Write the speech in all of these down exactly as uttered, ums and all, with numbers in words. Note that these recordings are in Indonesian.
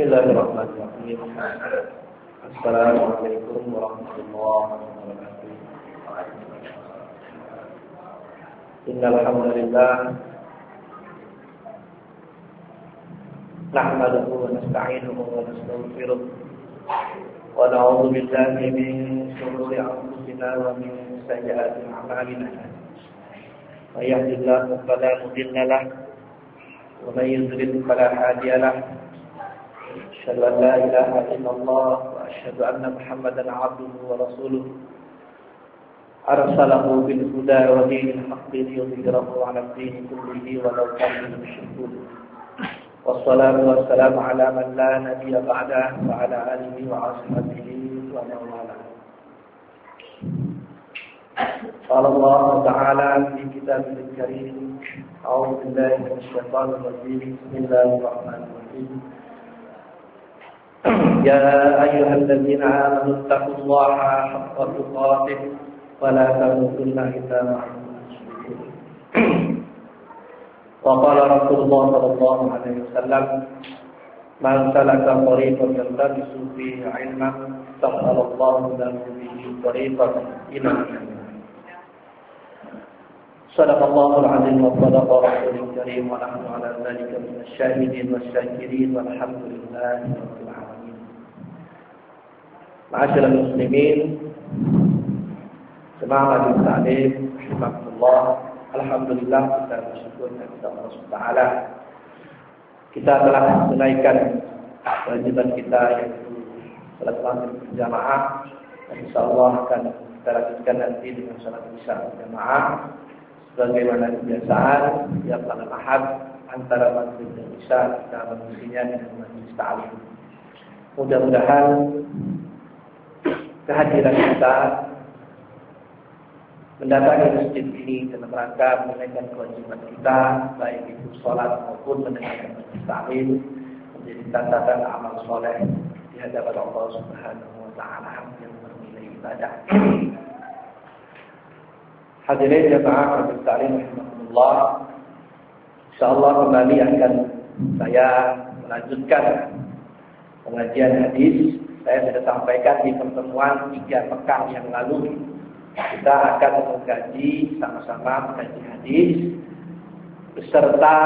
Bismillahirrahmanirrahim. Assalamualaikum warahmatullahi wabarakatuh. Innal hamdalillah nahmaduhu wa nasta'inuhu wa nastaghfiruh wa na'udzu billahi min shururi anfusina wa min sayyiati a'malina. May yahdihillahu fala mudilla lahu wa may yudlil fala hadiya lahu. أشهد أن لا إله إلا الله وأشهد أن محمدا عبده ورسوله أرسله بالهدى ودين الحق ليظهره على الدين كله ولو كره المشركون والصلاة والسلام على من لا نبي بعده وعلى آله وأصحابه ومن والاه. قال الله تعالى في كتابه الكريم أعوذ بالله من الشيطان الرجيم بسم الله الرحمن الرحيم يا أيها الذين آمنوا اتقوا الله حق تقاته ولا تموتن إلا وأنتم مسلمون. وقال رسول الله صلى الله عليه وسلم من سلك طريقا يلتمس فيه علما سهل الله له به طريقا إلى الجنة. صدق الله العظيم وصدق رسوله الكريم ونحن على ذلك من الشاهدين والشاكرين والحمد لله رب العالمين. Ma'asyiral muslimin, jemaah majelis taklim rahimakumullah. Alhamdulillah kita bersyukur kepada Allah Subhanahu wa taala. Kita telah menunaikan kewajiban kita yaitu salat maghrib berjamaah, dan insyaallah akan kita lanjutkan nanti dengan salat isya berjamaah sebagaimana kebiasaan tiap malam Ahad antara maghrib dan isya kita mengisinya dengan majelis taklim. Mudah-mudahan kehadiran kita mendatangi masjid ini dalam rangka menunaikan kewajiban kita, baik itu sholat maupun mendengarkan majelis taklim, menjadi catatan amal soleh di hadapan Allah Subhanahu wa taala yang bernilai ibadah. Hadirin jemaah majelis taklim rahimakumullah, insyaallah kembali akan saya melanjutkan pengajian hadis. Saya sudah sampaikan di pertemuan tiga pekan yang lalu, kita akan mengkaji sama-sama mengkaji hadis beserta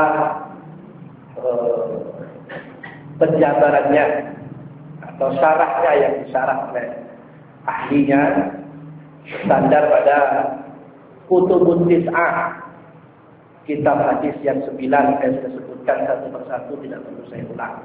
eh, penjabarannya atau syarahnya yang disyarah oleh ahlinya, standar pada Kutubun Tis'ah, kitab hadis yang sembilan. Saya sudah sebutkan satu persatu, tidak perlu saya ulang.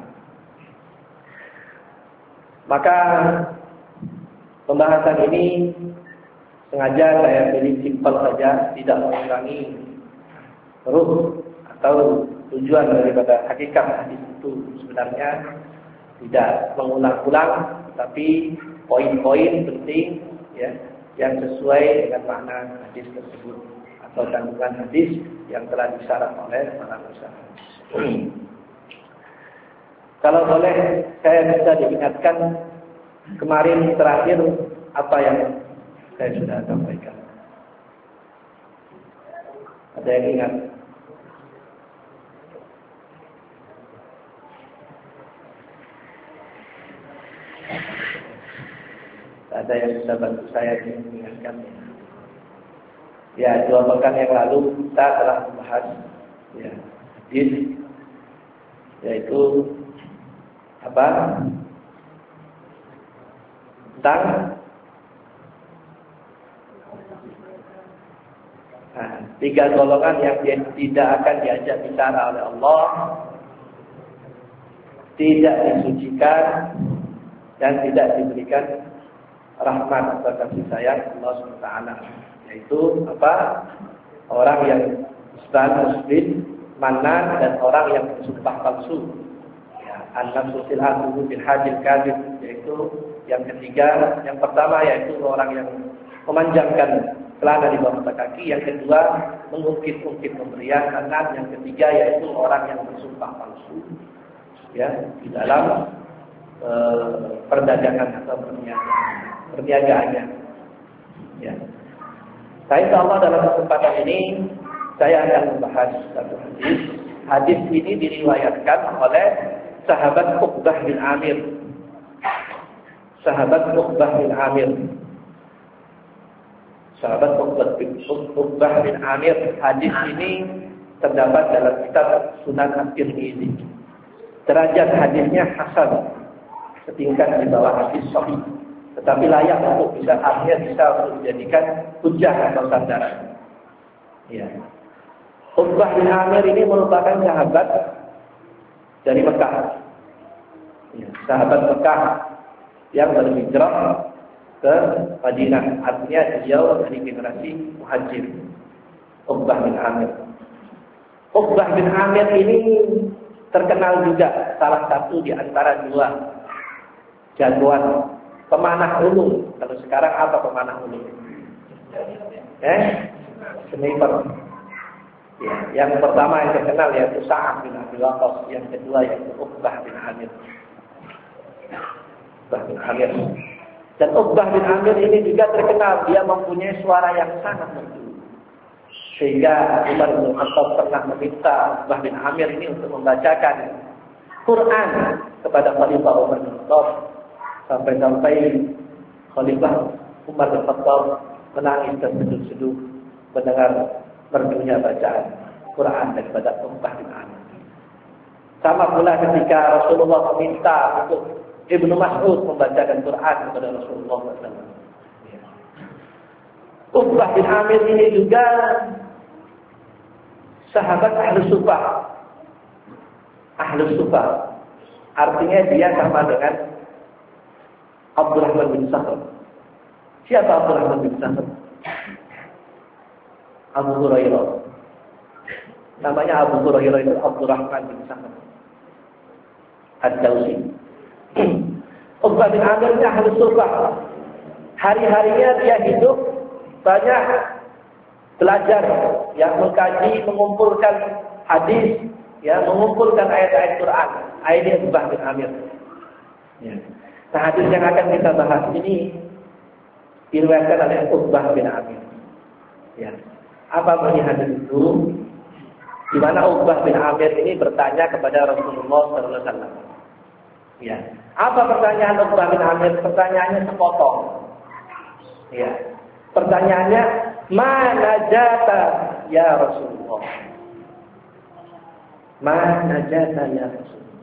Maka pembahasan ini sengaja saya pilih simpel saja, tidak mengurangi ruh atau tujuan daripada hakikat hadis itu. Sebenarnya tidak mengulang-ulang, tapi poin-poin penting ya yang sesuai dengan makna hadis tersebut atau kandungan hadis yang telah disyarat oleh para ulama. Kalau boleh saya bisa diingatkan kemarin terakhir apa yang saya sudah sampaikan. Ada yang ingat? Ada yang bisa bantu saya mengingatkan? Ya, dua pekan yang lalu kita telah membahas ya, hadis yaitu apa? Tentang nah, tiga golongan yang tidak akan diajak bicara oleh Allah, tidak disucikan, dan tidak diberikan rahmat atau kasih sayang Allah subhanahu wa taala. Yaitu apa? Orang yang muslim, manan, dan orang yang bersumpah palsu. An-nafsul al-hadu bil hadil kadhib, yaitu yang ketiga, yang pertama yaitu orang yang memanjangkan celana di bawah mata kaki, yang kedua mengungkit-ungkit pemberian, dan yang ketiga yaitu orang yang bersumpah palsu ya di dalam e, perdagangan atau perniagaan perniagaannya ya. Nah, insyaallah dalam kesempatan ini saya akan membahas satu hadis. Hadis ini diriwayatkan oleh sahabat Uqbah bin Amir. Sahabat Uqbah bin Amir. Sahabat Uqbah bin, Uqbah bin Amir. Hadis ini terdapat dalam kitab Sunan At-Tirmidzi. Derajat hadisnya hasan, setingkat di bawah hadis sahih, tetapi layak untuk bisa akhirnya bisa untuk dijadikan hujjah atau sandaran. Ya. Uqbah bin Amir ini merupakan sahabat dari Mekah. Ya, sahabat Mekah yang berhijrah ke Madinah. Artinya beliau dari generasi muhajir. Uqbah bin Amir. Uqbah bin Amir ini terkenal juga salah satu di antara dua jagoan pemanah ulung. Kalau sekarang apa pemanah ulung? Eh? Sniper. Ya, yang pertama yang terkenal yaitu Sa'ad bin Abi Waqqas, yang kedua yaitu Uqbah bin Amir. Uqbah bin Amir. Dan Uqbah bin Amir ini juga terkenal dia mempunyai suara yang sangat merdu. Sehingga Umar bin Khattab pernah meminta Uqbah bin Amir ini untuk membacakan Quran kepada Khalifah Umar bin Khattab, sampai-sampai Khalifah Umar bin Khattab menangis terseduh-seduh mendengar merdunya bacaan Quran daripada Uqbah bin Amir. Sama pula ketika Rasulullah meminta untuk Ibnu Mas'ud membacakan Quran kepada Rasulullah shallallahu alaihi wasallam. Uqbah bin Amir ini juga sahabat Ahlus Sufah. Ahlus Sufah artinya dia sama dengan Abdurrahman bin Sakhr. Siapa Abdurrahman bin Sakhr? Abu Hurairah. Namanya Abu Hurairah itu Abdurrahman bin Sakhr Ad-Dawsi. Uqbah bin Amir ini Ahlus Sufah. Hari-harinya dia hidup banyak belajar, yang mengkaji, mengumpulkan hadis, ya, mengumpulkan ayat-ayat Quran. Ayat Uqbah bin Amir. Ya. Nah, hadis yang akan kita bahas ini diriwayatkan oleh Uqbah bin Amir. Ya. Apa bunyi hadis itu? Di mana Uqbah bin Amir ini bertanya kepada Rasulullah sallallahu alaihi wasallam. Ya. Apa pertanyaan Uqbah bin Amir? Pertanyaannya sepotong. Ya. Pertanyaannya, "Ma najata ya Rasulullah?" Ma najata ya Rasulullah.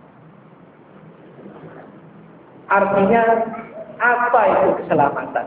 Artinya apa itu keselamatan?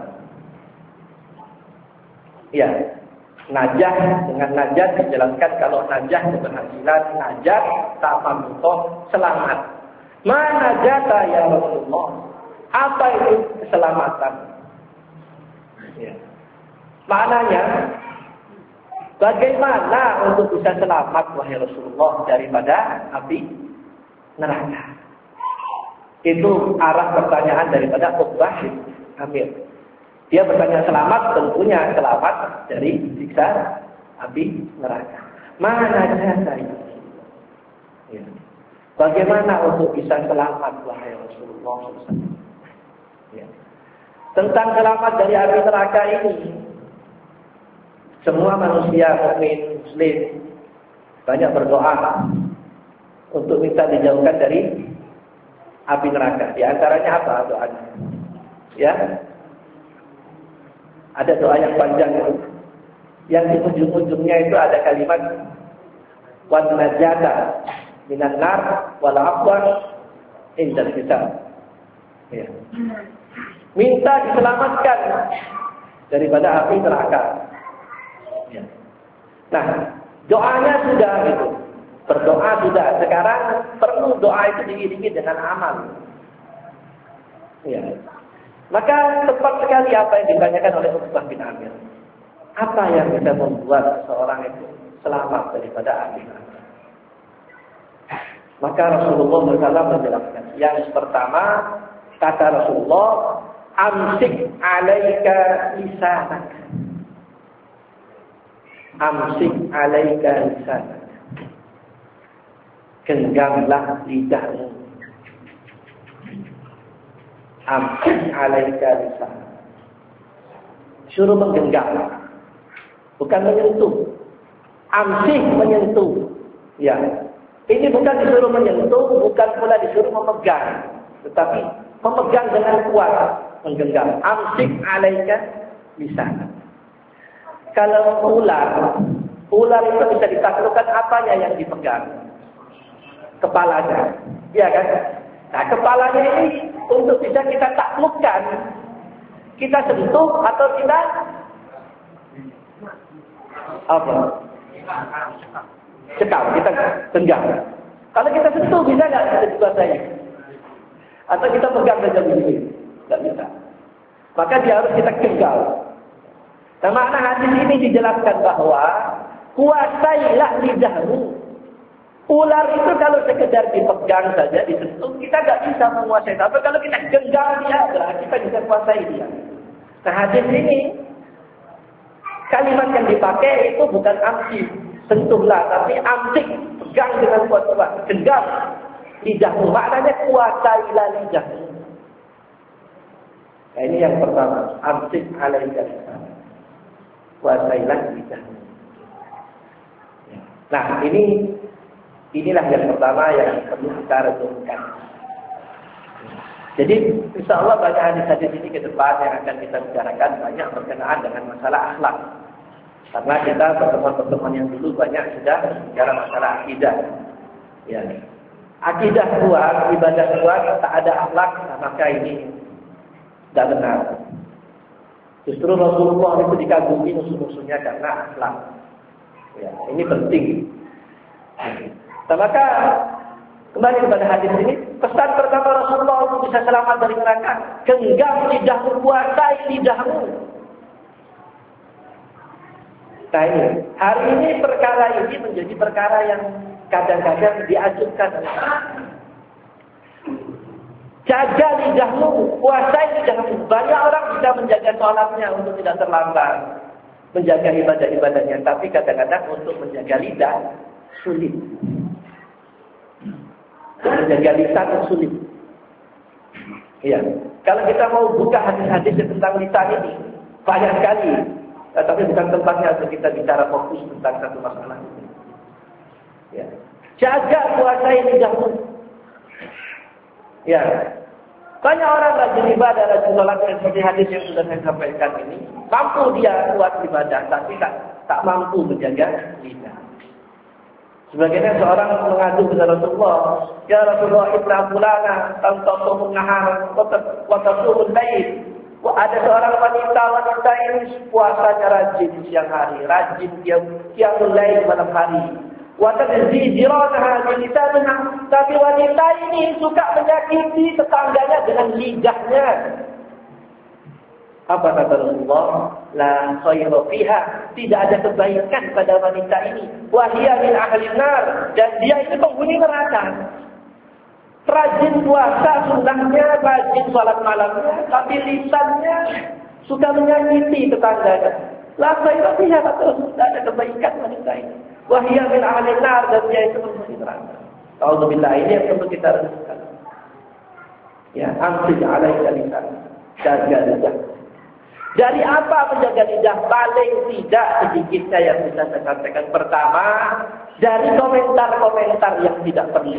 Ya. Najah, dengan najah dijelaskan kalau najah keberhasilan, najah ta'amutoh, selamat. Mana najata ya Rasulullah? Apa itu keselamatan? Ya. Maknanya, bagaimana untuk bisa selamat wahai Rasulullah daripada api neraka? Itu arah pertanyaan daripada Uqbah bin Amir. Dia bertanya selamat, tentunya selamat dari siksa api neraka. Mana jasa itu? Ya. Bagaimana untuk bisa selamat wahai Rasulullah shallallahu alaihi wasallam? Ya. Tentang selamat dari api neraka ini, semua manusia mukmin muslim banyak berdoa untuk minta dijauhkan dari api neraka. Di antaranya apa doanya? Ya. Ada doa yang panjang itu. Yang di ujung-ujungnya itu ada kalimat wan najata minan nar wal afwa indal hisab. Ya. Minta diselamatkan daripada api neraka. Ya. Nah, doanya sudah gitu. Berdoa sudah. Sekarang perlu doa itu diiringi dengan amal. Ya. Maka tepat sekali apa yang ditanyakan oleh Uqbah bin Amir. Apa yang bisa membuat seorang itu selamat daripada api neraka? Maka Rasulullah shallallahu alaihi wasallam menjelaskan. Yang pertama, kata Rasulullah, amsik alaika lisanak. Amsik alaika lisanak. Genggamlah lidahmu. Amsik alaika lisanak. Suruh menggenggam. Bukan menyentuh. Amsik menyentuh. Ya. Ini bukan disuruh menyentuh, bukan pula disuruh memegang, tetapi memegang dengan kuat, menggenggam. Amsik alaika lisan. Kalau ular, ular itu bisa ditaklukkan apanya yang dipegang? Kepalanya, iya kan? Nah, kepalanya ini untuk bisa kita taklukkan, kita sentuh atau kita apa? Cekal, kita genggam. Kalau kita sentuh bisa nggak kita dikuasai? Atau kita pegang saja begini? Nggak bisa. Maka dia harus kita genggam. Nah, makna hadis ini dijelaskan bahwa kuasailah lidahmu. Ular itu kalau sekedar dipegang saja, disentuh, kita nggak bisa menguasai. Tapi kalau kita genggam dia, berarti kita bisa kuasai dia. Nah, hadis ini kalimat yang dipakai itu bukan amsik, sentuhlah, tapi amsik, pegang dengan kuat, genggam lidahmu. Maknanya kuasailah lidahmu. Nah, ini yang pertama, amsik alaika lisan. Kuasailah lidahmu. Nah, ini inilah yang pertama yang perlu kita renungkan. Jadi, insya Allah banyak hadis-hadis ini ke depan yang akan kita bicarakan banyak berkenaan dengan masalah akhlak. Karena kita pertemuan-pertemuan yang dulu banyak sudah bicara masalah akidah. Ya. Akidah kuat, ibadah kuat, tak ada akhlak, nah maka ini tidak benar. Justru Rasulullah itu dikagumi musuh-musuhnya karena akhlak. Ya, ini penting. Nah, maka kembali kepada hadis ini, pesan pertama Rasulullah untuk bisa selamat dari neraka, genggam lidahmu, kuasai lidahmu. Nah ini, hari ini perkara ini menjadi perkara yang kadang-kadang diajukan. Jaga lidahmu, kuasai lidahmu. Banyak orang bisa menjaga sholatnya untuk tidak terlambat, menjaga ibadah-ibadahnya, tapi kadang-kadang untuk menjaga lidah sulit. Menjaga lisan sulit. Iya. Kalau kita mau buka hadis-hadis tentang lisan ini, banyak sekali. Nah, tapi bukan tempatnya untuk kita bicara fokus tentang satu masalah ini. Ya. Jaga kuasai lidahmu. Ya. Banyak orang rajin ibadah, rajin sholat seperti hadis yang sudah saya sampaikan ini. Mampu dia kuat ibadah, tapi tak, tak mampu menjaga lidah. Sebagainya seorang mengadu kepada Rasulullah, ya Rasulullah, inna fulana tantaqumun nahar wa tasumul lail. Wah, ada seorang wanita, wanita ini puasanya rajin siang hari, rajin dia qiyamul lail malam hari. Wa tadzi jiranaha bi lisanha, tapi wanita ini suka menyakiti tetangganya dengan lidahnya. Apa kata Rasulullah? La khayra fiha, tidak ada kebaikan pada wanita ini. Wa hiya min ahli nar, dan dia itu penghuni neraka. Rajin puasa sunnahnya, rajin salat malamnya, tapi lisannya suka menyakiti tetangganya. La khayra fiha, tidak ada kebaikan wanita ini. Wa hiya min ahli nar, dan dia itu penghuni neraka. Auzubillah, ini yang perlu kita renungkan. Ya, amsik alaika lisan, jaga lidah. Dari apa menjaga lidah? Paling tidak sedikitnya yang bisa saya sampaikan. Pertama, dari komentar-komentar yang tidak perlu.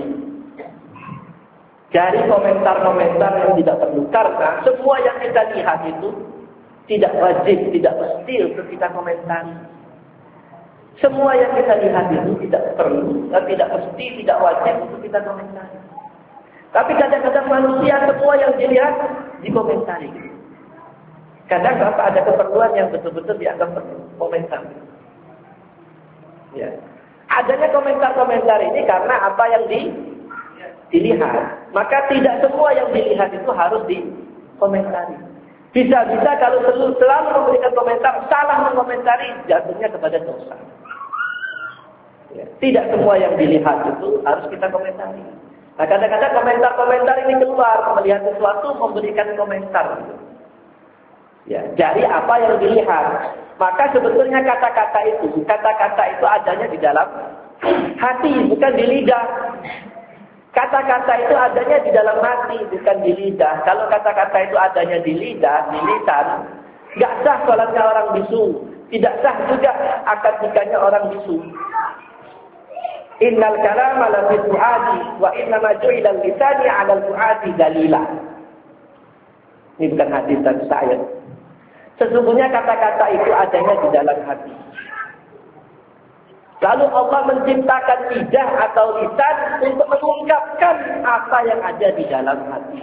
Dari komentar-komentar yang tidak perlu. Karena semua yang kita lihat itu tidak wajib, tidak mesti untuk kita komentari. Semua yang kita lihat itu tidak perlu, dan tidak mesti, tidak wajib untuk kita komentari. Tapi kadang-kadang manusia semua yang dilihat dikomentari. Kadang apa ada keperluan yang betul-betul dianggap perlu komentar. Ya. Adanya komentar-komentar ini karena apa yang di, dilihat. Maka tidak semua yang dilihat itu harus dikomentari. Bisa-bisa kalau selalu, selalu memberikan komentar, salah mengomentari, jatuhnya kepada dosa. Ya. Tidak semua yang dilihat itu harus kita komentari. Nah, kadang-kadang komentar-komentar ini keluar, melihat sesuatu, memberikan komentar. Ya, dari apa yang dilihat. Maka sebetulnya kata-kata itu, kata-kata itu adanya di dalam hati, bukan di lidah. Kata-kata itu adanya di dalam hati, bukan di lidah. Kalau kata-kata itu adanya di lidah, di lisan, nggak sah sholatnya orang bisu, tidak sah juga akad nikahnya orang bisu. Innal kalama la fil fuadi wa inna ma ju'ila al-lisani 'ala al-fuadi dalila. Ini bukan hadis dari saya. Sesungguhnya kata-kata itu adanya di dalam hati. Lalu Allah menciptakan lidah atau lisan untuk mengungkapkan apa yang ada di dalam hati.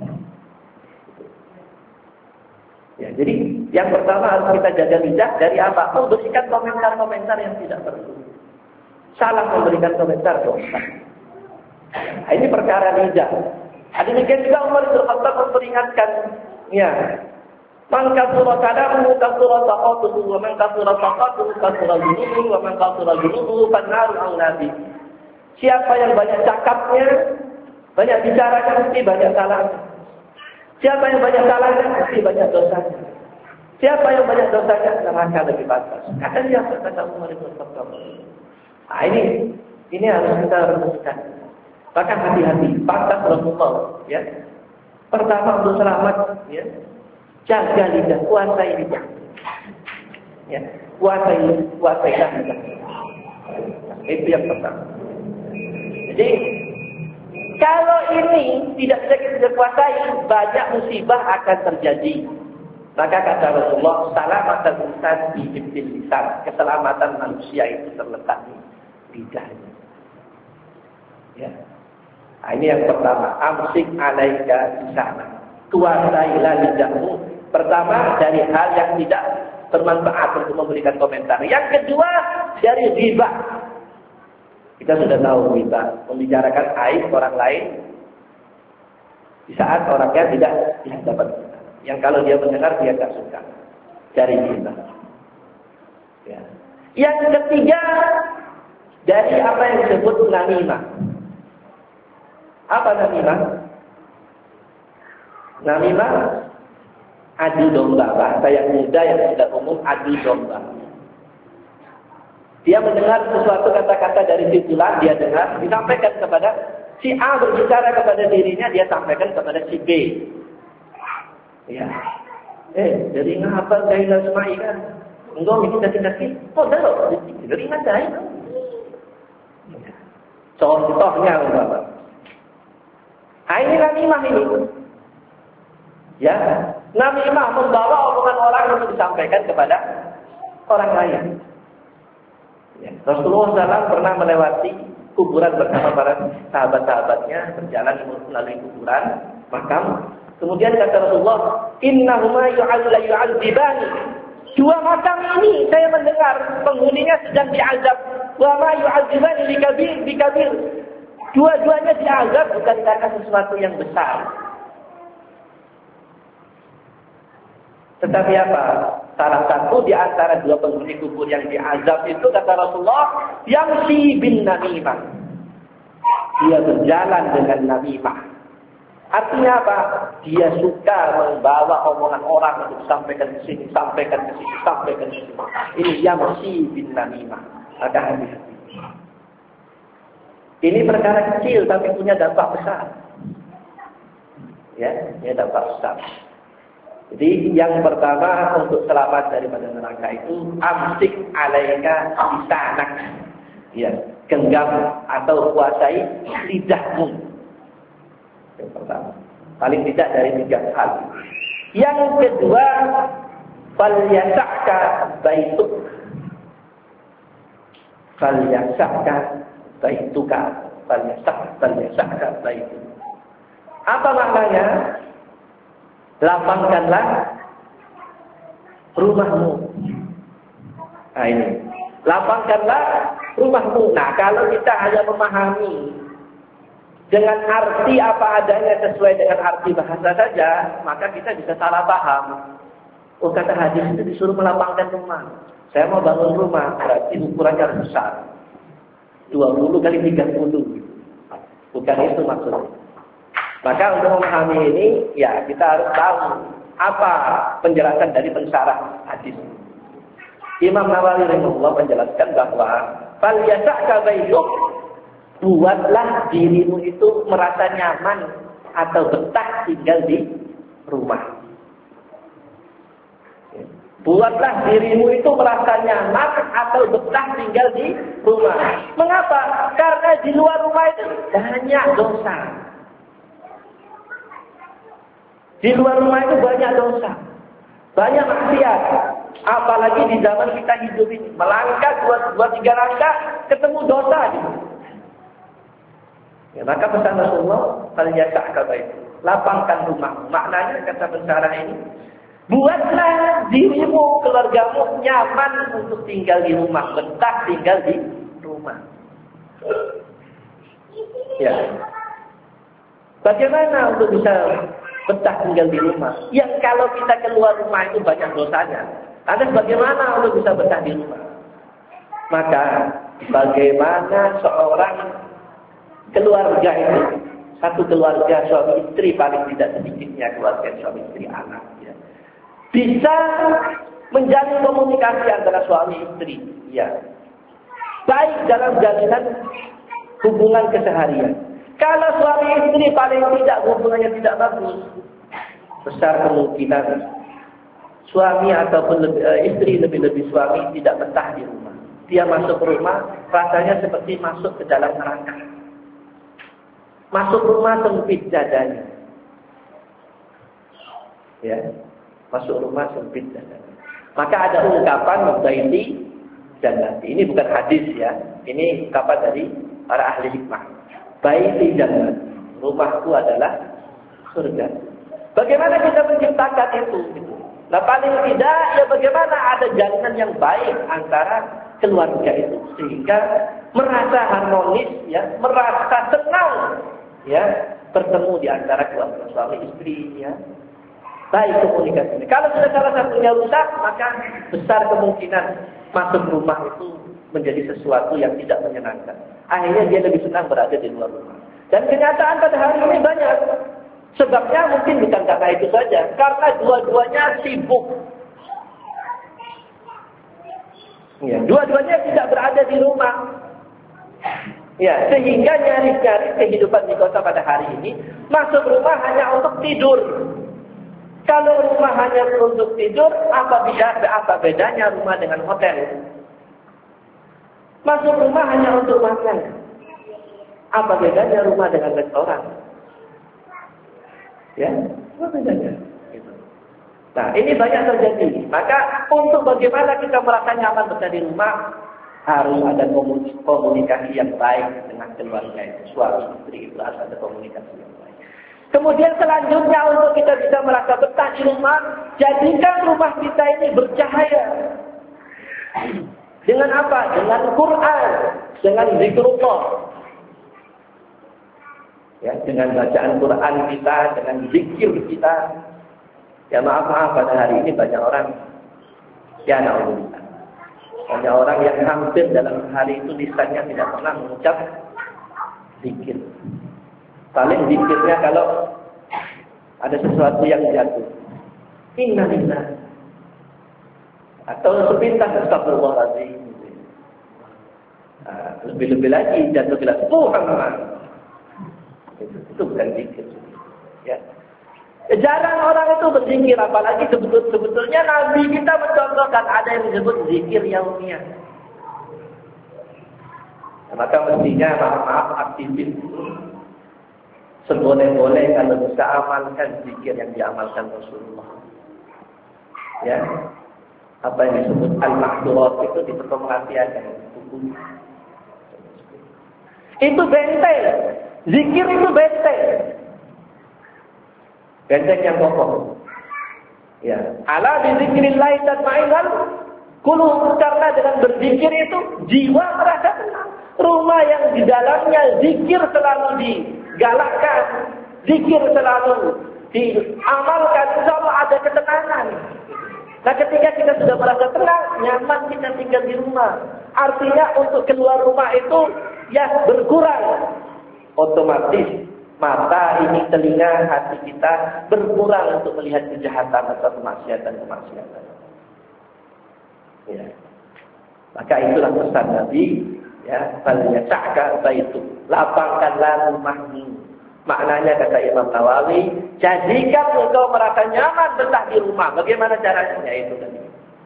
Ya, jadi yang pertama harus kita jaga lidah dari apa? Memberikan komentar-komentar yang tidak perlu. Salah memberikan komentar dosa. Nah, ini perkara lidah. Ada juga Umar bin Khattab memperingatkan, ya, man kasura kalamuhu kasura saqatuhu wa man kasura saqatuhu kasura dhunubuhu wa man kasura dhunubuhu fannaru aulabi. Siapa yang banyak cakapnya, banyak bicaranya, mesti banyak salahnya. Siapa yang banyak salahnya, mesti banyak dosanya. Siapa yang banyak dosanya, neraka lebih pantas. Kata dia, kata Umar bin Khattab. Nah, ini ini harus kita renungkan. Maka hati-hati, pantas Rasulullah, ya. Pertama untuk selamat, ya. Jaga lidah, kuasai lidah. Ya, kuasai kuasai lidah. Itu yang pertama. Jadi kalau ini tidak bisa kita kuasai, banyak musibah akan terjadi. Maka kata Rasulullah, salamatan insan di hifdzil lisan. Keselamatan manusia itu terletak di lidahnya. Ya. Nah, ini yang pertama, amsik alaika lisana. Kuasailah lidahmu. Pertama, dari hal yang tidak bermanfaat untuk memberikan komentar. Yang kedua, dari riba. Kita sudah tahu riba, membicarakan aib orang lain di saat orangnya tidak tidak dapat. Yang kalau dia mendengar dia tak suka. Dari riba. Ya. Yang ketiga, dari apa yang disebut namimah. Apa namimah? Namimah adu domba, bahasa yang muda yang tidak umum, adu domba. Dia mendengar sesuatu kata-kata dari si fulan, dia dengar, disampaikan kepada si A, berbicara kepada dirinya, dia sampaikan kepada si B. Ya, eh, dari ngapa gaya semai kan? Enggak kita tidak sih, oh dah, dari mana dah? Contohnya, bapak. Nah, ini namimah ini. Ya, namimah membawa omongan orang untuk disampaikan kepada orang lain. Ya, Rasulullah shallallahu alaihi wasallam pernah melewati kuburan bersama para sahabat-sahabatnya, berjalan melalui kuburan makam. Kemudian kata Rasulullah, innahuma yu'adzibani. Dua makam ini saya mendengar penghuninya sedang diazab. Wa ma yu'adzibani bikabir bikabir. Dua-duanya diazab bukan karena sesuatu yang besar. Tetapi apa? Salah satu di antara dua penghuni kubur yang diazab itu, kata Rasulullah, yang si bin namimah. Dia berjalan dengan namimah. Artinya apa? Dia suka membawa omongan orang untuk sampaikan ke sini, sampaikan ke sini, sampaikan ke sini. Ini yang si bin namimah. Ada hati-hati. Ini perkara kecil tapi punya dampak besar. Ya, punya dampak besar. Jadi yang pertama untuk selamat daripada neraka itu amsik alaika lisanak. Ya, genggam atau kuasai lidahmu. Yang pertama. Paling tidak dari tiga hal. Yang kedua, falyasaka baituk. Falyasaka baituka. Falyasak falyasaka baituk. Apa maknanya? Lapangkanlah rumahmu. Nah ini. Lapangkanlah rumahmu. Nah kalau kita hanya memahami dengan arti apa adanya sesuai dengan arti bahasa saja, maka kita bisa salah paham. Oh kata hadis itu disuruh melapangkan rumah. Saya mau bangun rumah, berarti ukurannya harus besar. dua puluh kali tiga puluh. Bukan itu maksudnya. Maka untuk memahami ini, ya kita harus tahu apa penjelasan dari pensyarah hadis. Imam Nawawi rahimahullah menjelaskan bahwa fal yasaka baituk, buatlah dirimu itu merasa nyaman atau betah tinggal di rumah. Buatlah dirimu itu merasa nyaman atau betah tinggal di rumah. Mengapa? Karena di luar rumah itu banyak dosa. Di luar rumah itu banyak dosa. Banyak maksiat. Apalagi di zaman kita hidup ini. Melangkah dua, dua tiga langkah, ketemu dosa. Ya, maka pesan Rasulullah, "Falyasa'ka baitu." Lapangkan rumah. Maknanya kata pensyarah ini, buatlah dirimu, keluargamu nyaman untuk tinggal di rumah, betah tinggal di rumah. Ya. Bagaimana untuk bisa betah tinggal di rumah? Yang kalau kita keluar rumah itu banyak dosanya. Lantas bagaimana untuk bisa betah di rumah? Maka bagaimana seorang keluarga itu, satu keluarga suami istri, paling tidak sedikitnya keluarga suami istri anak, ya, bisa menjalin komunikasi antara suami istri, ya, baik dalam jalinan hubungan keseharian. Kalau suami istri paling tidak hubungannya tidak bagus, besar kemungkinan suami ataupun lebih, uh, istri lebih-lebih suami tidak betah di rumah. Dia masuk rumah rasanya seperti masuk ke dalam neraka. Masuk rumah sempit dadanya. Ya, masuk rumah sempit dadanya. Maka ada ungkapan baiti jannati. Ini bukan hadis ya. Ini ungkapan dari para ahli hikmah. Baiti jannati. Rumahku adalah surga. Bagaimana kita menciptakan itu? Gitu. Nah paling tidak ya bagaimana ada jalinan yang baik antara keluarga itu sehingga merasa harmonis, ya, merasa senang. Ya, bertemu di antara keluarga suami istri, ya. Baik komunikasi. Kalau sudah salah satunya rusak, maka besar kemungkinan masuk rumah itu menjadi sesuatu yang tidak menyenangkan. Akhirnya dia lebih senang berada di luar rumah. Dan kenyataan pada hari ini banyak. Sebabnya mungkin bukan karena itu saja, karena dua-duanya sibuk. Ya, dua-duanya tidak berada di rumah. Ya, sehingga nyaris-nyaris kehidupan di kota pada hari ini masuk rumah hanya untuk tidur. Kalau rumah hanya untuk tidur, apa beda apa bedanya rumah dengan hotel? Masuk rumah hanya untuk makan. Apa bedanya rumah dengan restoran? Ya, apa bedanya? Nah, ini banyak terjadi. Maka untuk bagaimana kita merasa nyaman berada di rumah, harus ada komunikasi yang baik dengan keluarga itu. Suami istri itu harus ada komunikasi yang baik. Kemudian selanjutnya untuk kita bisa merasa betah di rumah, jadikan rumah kita ini bercahaya. Dengan apa? Dengan Quran, dengan zikrullah. Ya, dengan bacaan Quran kita, dengan zikir kita. Ya maaf-maaf pada hari ini banyak orang ya na'udzubillah. Banyak orang yang hampir dalam hari itu lisannya tidak pernah mengucap zikir. Paling zikirnya kalau ada sesuatu yang jatuh. Innalillah. Atau sepintas astagfirullahaladzim. Nah, lebih-lebih lagi jatuh gelas Muhammad. Itu, itu bukan zikir. Ya. Jarang orang itu berzikir, apalagi sebetul, sebetulnya Nabi kita mencontohkan ada yang disebut zikir yaumiyah. Nah, maka mestinya maaf-maaf aktivis itu seboleh-boleh kalau bisa amalkan zikir yang diamalkan Rasulullah. Ya, apa yang disebut al-mahdurat itu di pemerhatian buku. Itu benteng, zikir itu benteng. Benteng yang kokoh. Ya, ala bi zikrillah tatma'innul qulub, karena dengan berzikir itu jiwa merasa tenang. Rumah yang di dalamnya zikir selalu digalakkan, zikir selalu diamalkan, insyaallah ada ketenangan. Nah, ketika kita sudah merasa tenang, nyaman kita tinggal di rumah. Artinya untuk keluar rumah itu ya berkurang. Otomatis mata ini, telinga, hati kita berkurang untuk melihat kejahatan atau kemaksiatan-kemaksiatan. Ya. Maka itulah pesan Nabi, ya, falyasa'ka baitu. Lapangkanlah rumahmu. Maknanya kata Imam Nawawi, jadikan engkau merasa nyaman betah di rumah. Bagaimana caranya? Ya itu tadi.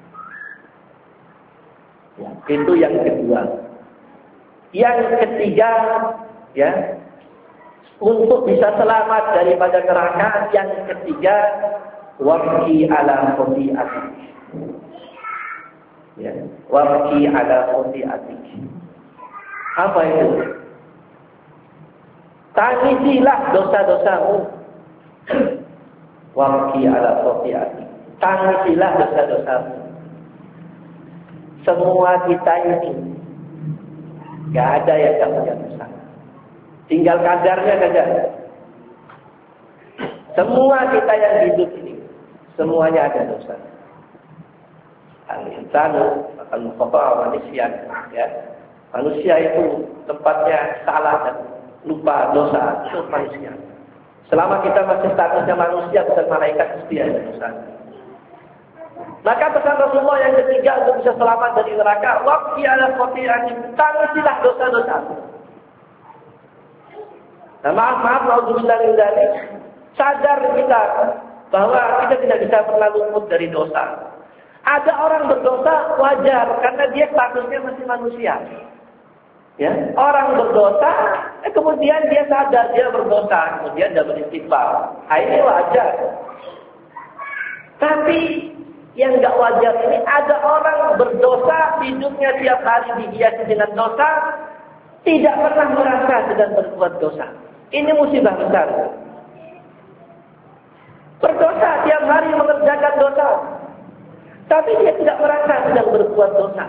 Ya, itu yang kedua. Yang ketiga, ya, untuk bisa selamat daripada neraka, yang ketiga, waqi ala khati'atik. Ya, waqi ala khati'atik. Apa itu? Tangisilah dosa-dosamu. Waqi ala khati'atik. Tangisilah dosa-dosamu. Semua kita ini gak ada yang tak punya dosa. Tinggal kadarnya saja. Semua kita yang hidup ini, semuanya ada dosa. Al-insanu akan khata' manusia, ya. Manusia itu tempatnya salah dan lupa dosa, itu manusia. Selama kita masih statusnya manusia bukan malaikat, pasti ada dosa. Maka pesan Rasulullah yang ketiga untuk bisa selamat dari neraka, waqi ala khati'atik, tangisilah dosa-dosa. Nah, maaf, maaf, naudzubillah min dzalik. Sadar kita bahwa kita tidak bisa pernah luput dari dosa. Ada orang berdosa wajar karena dia statusnya masih manusia. Ya, orang berdosa, eh, kemudian dia sadar dia berdosa, kemudian dia beristighfar. Nah, ini wajar. Tapi yang enggak wajar ini ada orang berdosa, hidupnya tiap hari dihiasi dengan dosa, tidak pernah merasa sedang berbuat dosa. Ini musibah besar. Berdosa tiap hari mengerjakan dosa, tapi dia tidak merasa sedang berbuat dosa.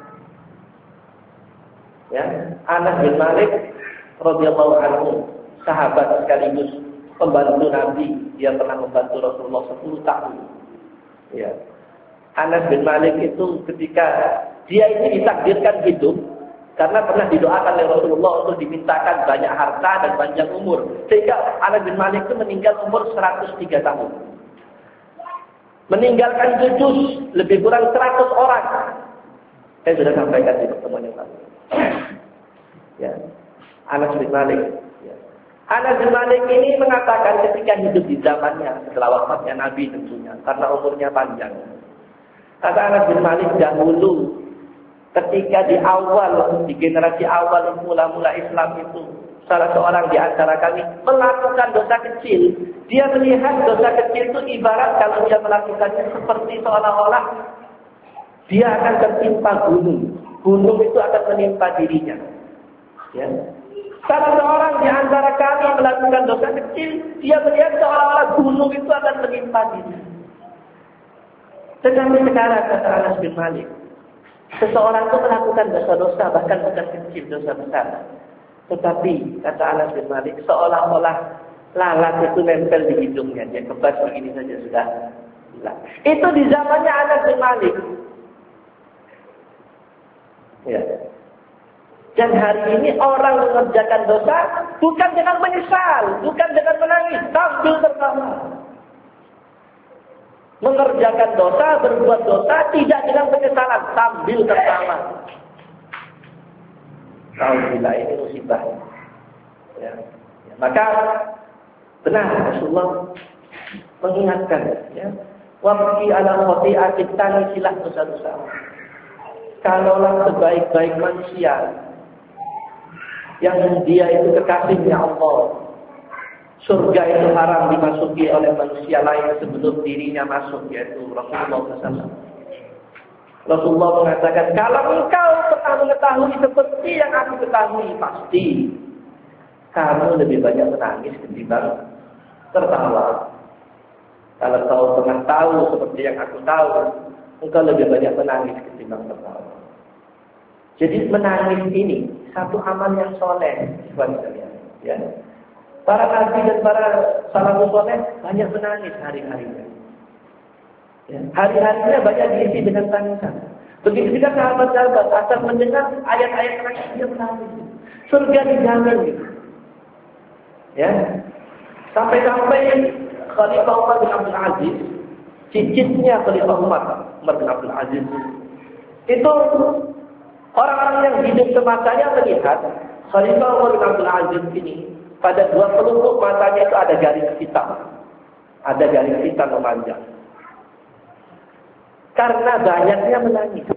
Ya, Anas bin Malik radhiyallahu anhu, sahabat sekaligus pembantu Nabi, dia pernah membantu Rasulullah sepuluh tahun. Ya. Anas bin Malik itu ketika dia ini ditakdirkan hidup karena pernah didoakan oleh Rasulullah untuk dimintakan banyak harta dan panjang umur. Sehingga Anas bin Malik itu meninggal umur seratus tiga tahun. Meninggalkan cucu lebih kurang seratus orang. Saya sudah sampaikan di pertemuan yang lalu. Ya. Anas bin Malik. Ya. Anas bin Malik ini mengatakan ketika hidup di zamannya setelah wafatnya Nabi tentunya, karena umurnya panjang. Kata Anas bin Malik, dahulu ketika di awal, di generasi awal mula-mula Islam itu, salah seorang di antara kami melakukan dosa kecil. Dia melihat dosa kecil itu ibarat kalau dia melakukannya seperti seolah-olah dia akan tertimpa gunung. Gunung itu akan menimpa dirinya. Ya. Salah seorang di antara kami melakukan dosa kecil, dia melihat seolah-olah gunung itu akan menimpa dirinya. Tetapi sekarang kata Anas bin Malik, seseorang itu melakukan dosa-dosa, bahkan bukan kecil, dosa besar. Tetapi kata Anas bin Malik, seolah-olah lalat itu nempel di hidungnya, dia kebas begini saja sudah hilang. Itu di zamannya Anas bin Malik. Ya. Dan hari ini orang mengerjakan dosa bukan dengan menyesal, bukan dengan menangis, sambil tertawa. Mengerjakan dosa, berbuat dosa, tidak dengan penyesalan, sambil tertawa. Alhamdulillah, ini musibah. Ya. Ya. Maka benar Rasulullah mengingatkan, ya, wabki ala khati'atik, tangisilah dosa-dosa. Kalaulah sebaik-baik manusia yang dia itu kekasihnya Allah, surga itu haram dimasuki oleh manusia lain sebelum dirinya masuk, yaitu Rasulullah shallallahu alaihi wasallam. Rasulullah mengatakan, kalau engkau pernah mengetahui seperti yang aku ketahui, pasti kamu lebih banyak menangis ketimbang tertawa. Kalau kau pernah tahu seperti yang aku tahu, engkau lebih banyak menangis ketimbang tertawa. Jadi menangis ini satu amal yang soleh, ya. Para nabi dan para salafus soleh banyak menangis hari-harinya. Ya. Hari-harinya banyak diisi dengan tangisan. Begitu juga sahabat-sahabat asal mendengar ayat-ayat terakhir dia menangis. Surga dijamin gitu. Ya. Sampai-sampai Khalifah Umar bin Abdul Aziz, cicitnya Khalifah Umar, Umar bin Abdul Aziz, itu orang-orang yang hidup semasanya melihat Khalifah Umar bin Abdul Aziz ini pada dua pelupuk matanya itu ada garis hitam. Ada garis hitam memanjang. Karena banyaknya menangis.